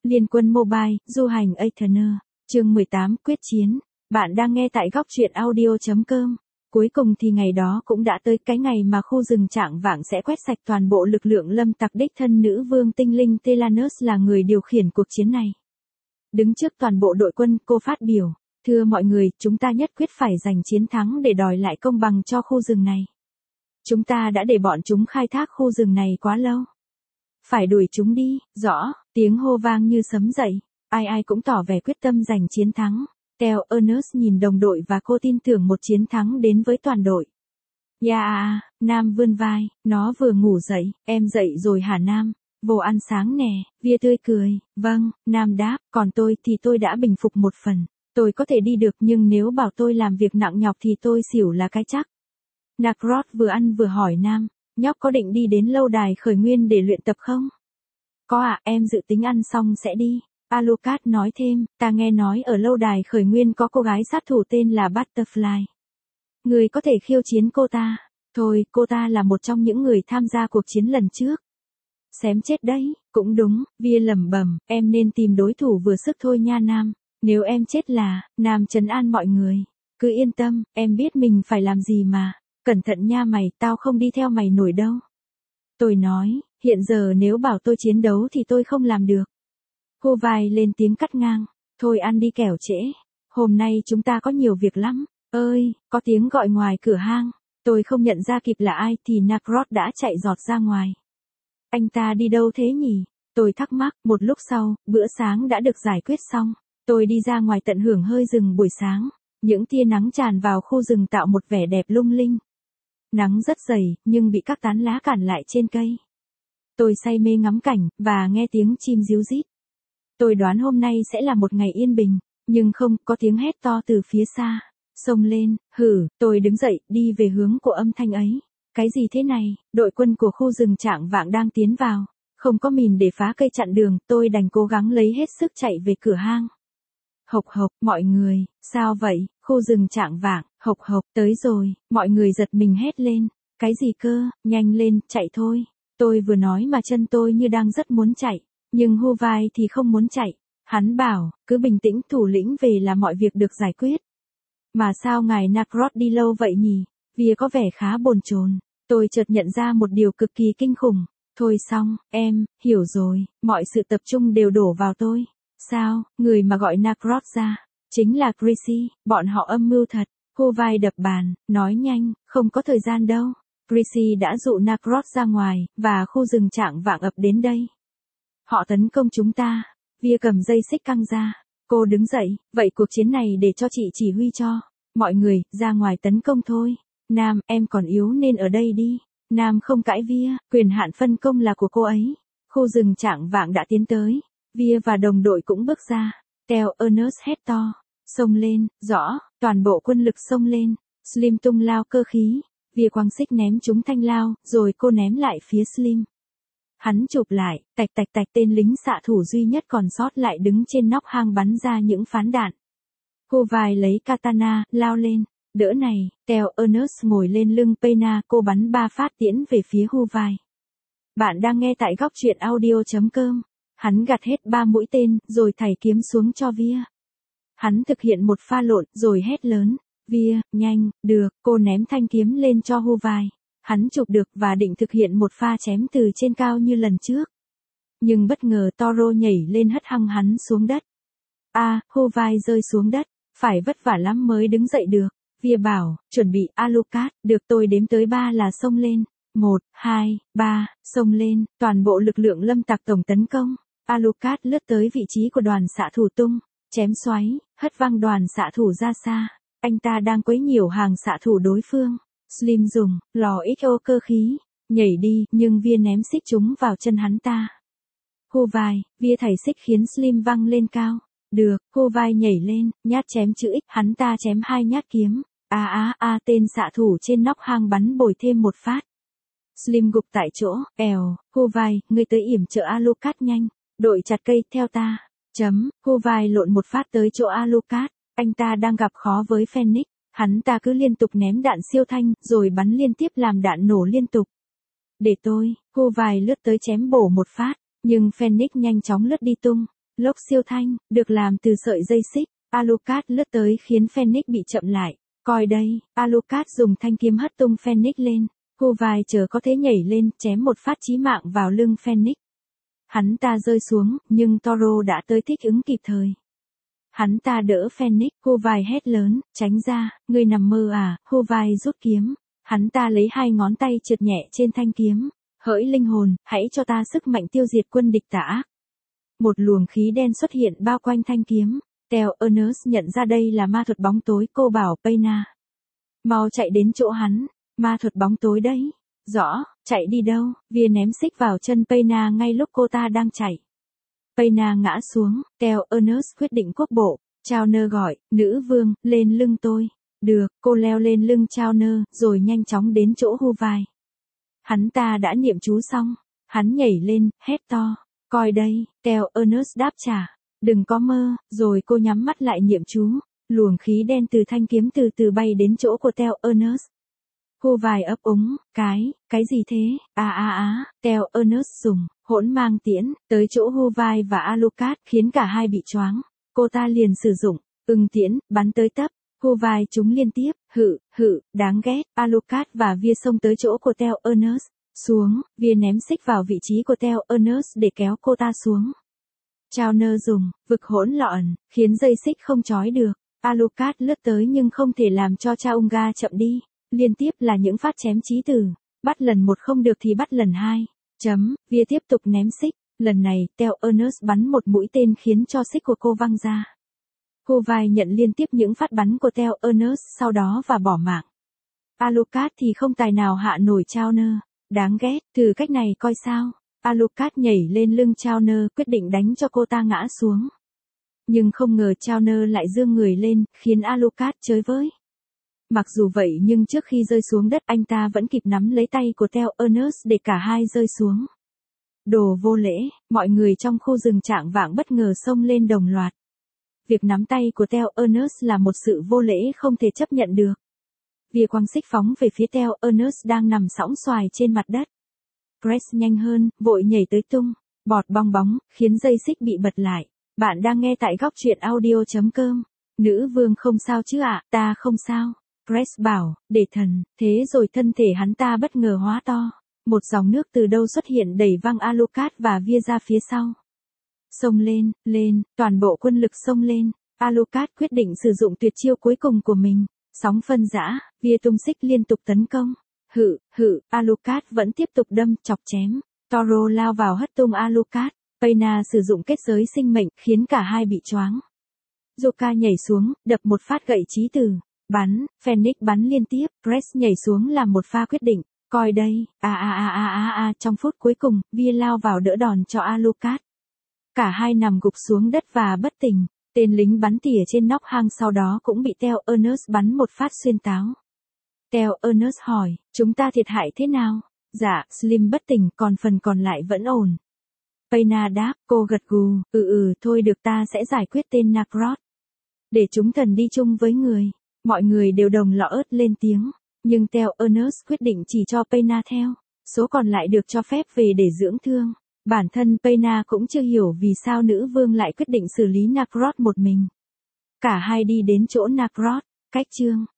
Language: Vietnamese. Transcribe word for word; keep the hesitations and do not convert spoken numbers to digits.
Liên quân mobile, du hành Aetherner. Chương mười tám, quyết chiến. Bạn đang nghe tại góc truyện audio chấm com. Cuối cùng thì ngày đó cũng đã tới, cái ngày mà khu rừng Trạng Vạng sẽ quét sạch toàn bộ lực lượng lâm tặc. Đích thân nữ vương tinh linh Telanus là người điều khiển cuộc chiến này. Đứng trước toàn bộ đội quân, cô phát biểu: "Thưa mọi người, chúng ta nhất quyết phải giành chiến thắng để đòi lại công bằng cho khu rừng này. Chúng ta đã để bọn chúng khai thác khu rừng này quá lâu. Phải đuổi chúng đi." Rõ, tiếng hô vang như sấm dậy, ai ai cũng tỏ vẻ quyết tâm giành chiến thắng. Theo Ernest nhìn đồng đội và cô tin tưởng một chiến thắng đến với toàn đội. "Yeah, à, Nam vươn vai, nó vừa ngủ dậy." "Em dậy rồi hả Nam? Vô ăn sáng nè." Via tươi cười. "Vâng," Nam đáp, "còn tôi thì tôi đã bình phục một phần. Tôi có thể đi được nhưng nếu bảo tôi làm việc nặng nhọc thì tôi xỉu là cái chắc." Nakrod vừa ăn vừa hỏi Nam: "Nhóc có định đi đến lâu đài khởi nguyên để luyện tập không?" "Có ạ, em dự tính ăn xong sẽ đi." Alucard nói thêm: "Ta nghe nói ở lâu đài khởi nguyên có cô gái sát thủ tên là Butterfly. Người có thể khiêu chiến cô ta." "Thôi, cô ta là một trong những người tham gia cuộc chiến lần trước." "Xém chết đấy." "Cũng đúng," Via lẩm bẩm, "em nên tìm đối thủ vừa sức thôi nha Nam. Nếu em chết là..." Nam trấn an mọi người: "Cứ yên tâm, em biết mình phải làm gì mà. Cẩn thận nha mày, tao không đi theo mày nổi đâu." Tôi nói: "Hiện giờ nếu bảo tôi chiến đấu thì tôi không làm được." Hô vai lên tiếng cắt ngang: "Thôi ăn đi kẻo trễ. Hôm nay chúng ta có nhiều việc lắm." "Ơi!" Có tiếng gọi ngoài cửa hang. Tôi không nhận ra kịp là ai thì Nakrod đã chạy giọt ra ngoài. "Anh ta đi đâu thế nhỉ?" Tôi thắc mắc. Một lúc sau, bữa sáng đã được giải quyết xong. Tôi đi ra ngoài tận hưởng hơi rừng buổi sáng. Những tia nắng tràn vào khu rừng tạo một vẻ đẹp lung linh. Nắng rất dày, nhưng bị các tán lá cản lại trên cây. Tôi say mê ngắm cảnh, và nghe tiếng chim ríu rít. Tôi đoán hôm nay sẽ là một ngày yên bình, nhưng không, có tiếng hét to từ phía xa. "Xông lên!" "Hử!" Tôi đứng dậy, đi về hướng của âm thanh ấy. "Cái gì thế này?" Đội quân của khu rừng Trạng Vạng đang tiến vào. Không có mìn để phá cây chặn đường, tôi đành cố gắng lấy hết sức chạy về cửa hang. "Hộc hộc, mọi người, sao vậy?" "Khu rừng Trạng Vạng." "Hộc hộc, tới rồi." Mọi người giật mình hét lên. "Cái gì cơ?" "Nhanh lên, chạy thôi." Tôi vừa nói mà chân tôi như đang rất muốn chạy, nhưng Hô vai thì không muốn chạy. Hắn bảo: "Cứ bình tĩnh, thủ lĩnh về là mọi việc được giải quyết." "Mà sao ngài Nakrod đi lâu vậy nhỉ?" Via có vẻ khá bồn chồn. Tôi chợt nhận ra một điều cực kỳ kinh khủng. "Thôi xong, em, hiểu rồi." Mọi sự tập trung đều đổ vào tôi. "Sao?" Người mà gọi Nakrod ra chính là Chrissy. Bọn họ âm mưu thật. Hô vai đập bàn, nói nhanh: "Không có thời gian đâu." Chrissy đã dụ Nakrod ra ngoài, và khu rừng Trạng Vạng ập đến đây. "Họ tấn công chúng ta." Via cầm dây xích căng ra. Cô đứng dậy: "Vậy cuộc chiến này để cho chị chỉ huy cho. Mọi người, ra ngoài tấn công thôi." "Nam, em còn yếu nên ở đây đi." Nam không cãi Via, quyền hạn phân công là của cô ấy. Khu rừng Trạng Vạng đã tiến tới. Via và đồng đội cũng bước ra. Theo Ernest hét to: "Xông lên!" "Rõ." Toàn bộ quân lực xông lên. Slim tung lao cơ khí. Via quăng xích ném trúng thanh lao, rồi cô ném lại phía Slim. Hắn chụp lại, tạch tạch tạch, tên lính xạ thủ duy nhất còn sót lại đứng trên nóc hang bắn ra những phán đạn. Cô vai lấy katana, lao lên. "Đỡ này." Theo Ernest ngồi lên lưng Pena, cô bắn ba phát tiễn về phía Hô vai. Bạn đang nghe tại góc truyện audio chấm com. Hắn gặt hết ba mũi tên, rồi thảy kiếm xuống cho Via. Hắn thực hiện một pha lộn, rồi hét lớn: "Via, nhanh!" "Được." Cô ném thanh kiếm lên cho Hô vai. Hắn chụp được và định thực hiện một pha chém từ trên cao như lần trước. Nhưng bất ngờ Toro nhảy lên hất hăng hắn xuống đất. A, à, Hô vai rơi xuống đất. Phải vất vả lắm mới đứng dậy được. Via bảo: "Chuẩn bị Alucard." "Được." Tôi đếm tới ba là xông lên. Một, hai, ba, xông lên. Toàn bộ lực lượng lâm tặc tổng tấn công. Alucard lướt tới vị trí của đoàn xạ thủ tung, chém xoáy, hất văng đoàn xạ thủ ra xa. Anh ta đang quấy nhiễu hàng xạ thủ đối phương. Slim dùng lò ích ô cơ khí nhảy đi, nhưng Via ném xích chúng vào chân hắn ta. Hô vai, Via thảy xích khiến Slim văng lên cao. "Được." Hô vai nhảy lên, nhát chém chữ X, hắn ta chém hai nhát kiếm. A á a, tên xạ thủ trên nóc hang bắn bồi thêm một phát. Slim gục tại chỗ. "Èo." Hô vai, "Ngươi tới yểm trợ Alucard nhanh. Đội chặt cây, theo ta." Chấm. Hô vai lộn một phát tới chỗ Alucard. Anh ta đang gặp khó với Phoenix. Hắn ta cứ liên tục ném đạn siêu thanh, rồi bắn liên tiếp làm đạn nổ liên tục. "Để tôi." Hô vai lướt tới chém bổ một phát, nhưng Phoenix nhanh chóng lướt đi tung. Lốc siêu thanh, được làm từ sợi dây xích. Alucard lướt tới khiến Phoenix bị chậm lại. Coi đây, Alucard dùng thanh kiếm hất tung Phoenix lên. Cô vai chờ có thế nhảy lên, chém một phát chí mạng vào lưng Phoenix. Hắn ta rơi xuống, nhưng Toro đã tới thích ứng kịp thời. Hắn ta đỡ Phoenix, cô vai hét lớn, tránh ra, ngươi nằm mơ à, cô vai rút kiếm. Hắn ta lấy hai ngón tay trượt nhẹ trên thanh kiếm. Hỡi linh hồn, hãy cho ta sức mạnh tiêu diệt quân địch tà ác. Một luồng khí đen xuất hiện bao quanh thanh kiếm. Theo Ernest nhận ra đây là ma thuật bóng tối, cô bảo Payna. Mau chạy đến chỗ hắn, ma thuật bóng tối đấy. Rõ, chạy đi đâu, Via ném xích vào chân Payna ngay lúc cô ta đang chạy. Payna ngã xuống, Theo Ernest quyết định quốc bộ. Chauner gọi, nữ vương, lên lưng tôi. Được, cô leo lên lưng Chauner, rồi nhanh chóng đến chỗ hưu vai. Hắn ta đã niệm chú xong, hắn nhảy lên, hét to. Coi đây, Theo Ernest đáp trả. Đừng có mơ, rồi cô nhắm mắt lại niệm chú. Luồng khí đen từ thanh kiếm từ từ bay đến chỗ của Theo Ernest. Hưu vai ấp úng, cái, cái gì thế, à à à, Theo Ernest dùng, hỗn mang tiễn, tới chỗ hưu vai và Alucard khiến cả hai bị choáng. Cô ta liền sử dụng, ưng tiễn, bắn tới tấp. Hưu vai chúng liên tiếp, hự, hự, đáng ghét, Alucard và Via xông tới chỗ của Theo Ernest. Xuống, Via ném xích vào vị trí của Theo Ernest để kéo cô ta xuống. Chauner dùng, vực hỗn loạn, khiến dây xích không trói được. Alucard lướt tới nhưng không thể làm cho Chaunga chậm đi. Liên tiếp là những phát chém chí tử. Bắt lần một không được thì bắt lần hai. Chấm, Via tiếp tục ném xích. Lần này, Theo Ernest bắn một mũi tên khiến cho xích của cô văng ra. Cô vai nhận liên tiếp những phát bắn của Theo Ernest sau đó và bỏ mạng. Alucard thì không tài nào hạ nổi Chauner. Đáng ghét, thử cách này coi sao. Alucard nhảy lên lưng Chauner, quyết định đánh cho cô ta ngã xuống. Nhưng không ngờ Chauner lại giương người lên, khiến Alucard chới với. Mặc dù vậy nhưng trước khi rơi xuống đất anh ta vẫn kịp nắm lấy tay của Theo Ernest để cả hai rơi xuống. Đồ vô lễ, mọi người trong khu rừng trạng vạng bất ngờ xông lên đồng loạt. Việc nắm tay của Theo Ernest là một sự vô lễ không thể chấp nhận được. Via quăng xích phóng về phía Theo Ernest đang nằm sõng xoài trên mặt đất. Cress nhanh hơn, vội nhảy tới tung, bọt bong bóng, khiến dây xích bị bật lại. Bạn đang nghe tại góc truyện audio chấm com. Nữ vương không sao chứ ạ, à? Ta không sao. Cress bảo, để thần, thế rồi thân thể hắn ta bất ngờ hóa to. Một dòng nước từ đâu xuất hiện đẩy văng Alucard và Via ra phía sau. Xông lên, lên, toàn bộ quân lực xông lên. Alucard quyết định sử dụng tuyệt chiêu cuối cùng của mình. Sóng phân rã, Via tung xích liên tục tấn công. Hự, hự, Alucard vẫn tiếp tục đâm, chọc chém. Toro lao vào hất tung Alucard. Payna sử dụng kết giới sinh mệnh, khiến cả hai bị choáng. Joka nhảy xuống, đập một phát gậy chí tử. Bắn, Phoenix bắn liên tiếp, Cress nhảy xuống làm một pha quyết định. Coi đây, à à à à à à, trong phút cuối cùng, Via lao vào đỡ đòn cho Alucard. Cả hai nằm gục xuống đất và bất tỉnh. Tên lính bắn tỉa trên nóc hang sau đó cũng bị Theo Ernest bắn một phát xuyên táo. Theo Ernest hỏi, chúng ta thiệt hại thế nào? Dạ, Slim bất tỉnh, còn phần còn lại vẫn ổn. Payna đáp, cô gật gù, ừ ừ, thôi được, ta sẽ giải quyết tên Nacrot. Để chúng thần đi chung với người. Mọi người đều đồng lọ ớt lên tiếng. Nhưng Theo Ernest quyết định chỉ cho Payna theo. Số còn lại được cho phép về để dưỡng thương. Bản thân Payna cũng chưa hiểu vì sao nữ vương lại quyết định xử lý Nacrot một mình. Cả hai đi đến chỗ Nacrot, cách chương.